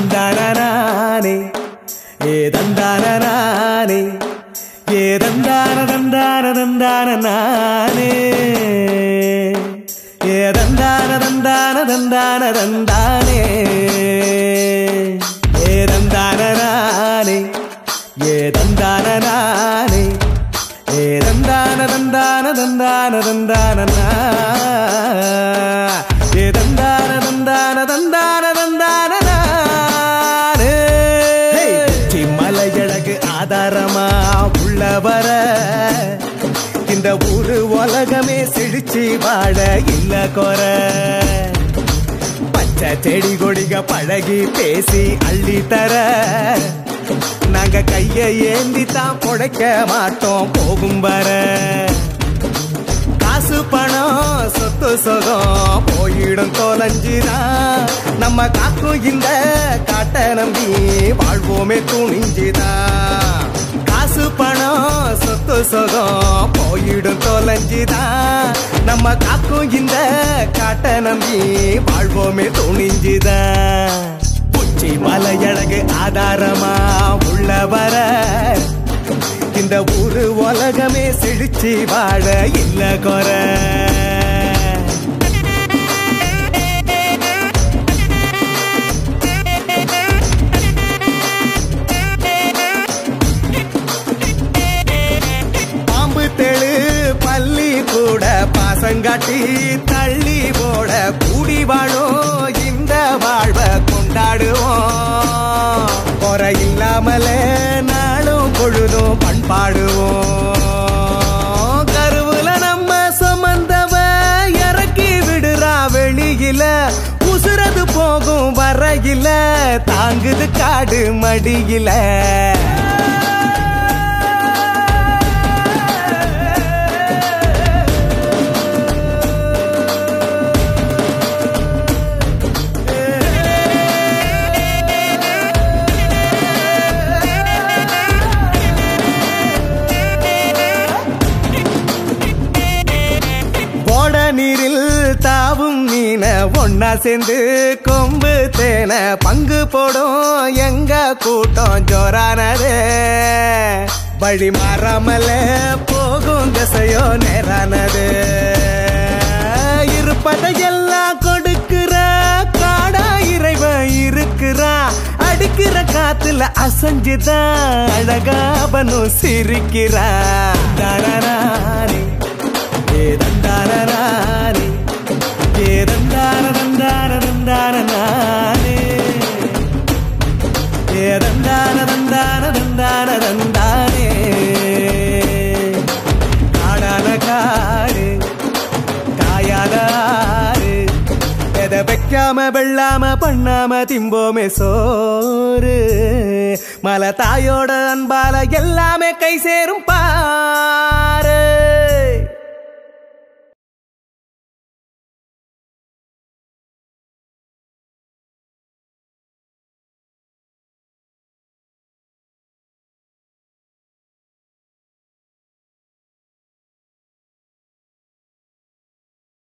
தந்தானே ஏ தந்தானே ஏ தந்தான தந்தான தந்தான நானே ஏ தந்தான தந்தான தந்தான தந்தானே ஏ தந்தான நானே ஏ தந்தான நானே ஏ தந்தான தந்தான தந்தான தந்தான ஏ தந்தான தந்தான தந்தான தந்தான நானே மலையழகு ஆதாரமா உள்ளவர இந்த ஊரு உலகமே செழிச்சு வாழ இல்ல கொர பச்சை செடி கொடிக பழகி பேசி அள்ளி தர நாங்க கைய ஏந்தி தான் பொழைக்க மாட்டோம் போகும் வர காசு பணம் சொத்து சொகம் போயிடும் தொலைஞ்சுதான் நம்ம காக்கும் இந்த காட்ட நம்பி வாழ்வோமே துணிஞ்சுதான் காசு பணம் சொத்து சொகம் போயிடும் தொலைஞ்சுதான் நம்ம காக்கும் இந்த காட்ட நம்பி வாழ்வோமே துணிஞ்சுதான் உச்சி மலையழகு ஆதாரமா உள்ளவர இந்த ஊரு உலகமே செழிச்சு வாழ இல்ல கொர பாம்பு தெளு பள்ளி கூட பாசங்காட்டி தள்ளி போட கூடி வாழும் இந்த வாழ்வ கொண்டாடுவோம் கொர இல்லாமலே நாளும் பொழுதும் பண்பாடுவோம் கருவுல நம்ம சுமந்தவ இறக்கி விடுறா வெளியில உசுரது போகும் வரையில தாங்குது காடு மடியில நீரில் தாவும் மீன ஒன்னா சேர்ந்து கொம்பு தேன பங்கு போடும் எங்க கூட்டம் ஜோரானதே வழி மாறாமல போகும் திசையோ நேரானது இருப்பதையெல்லாம் கொடுக்கிற காடா இறைவன் இருக்கிறா அடிக்கிற காத்துல அசஞ்சுதான் அழகாவனும் சிரிக்கிறா தரரானே ஏ தந்தானே ஏ தந்தான தந்தான தந்தான நானே ஏ தந்தான தந்தான தந்தான தந்தானே காடான காடு காயாத ஆறு எதை வைக்காம வெள்ளாம பண்ணாம திம்போமே சோறு மலை தாயோட அன்பால எல்லாமே கை சேரும்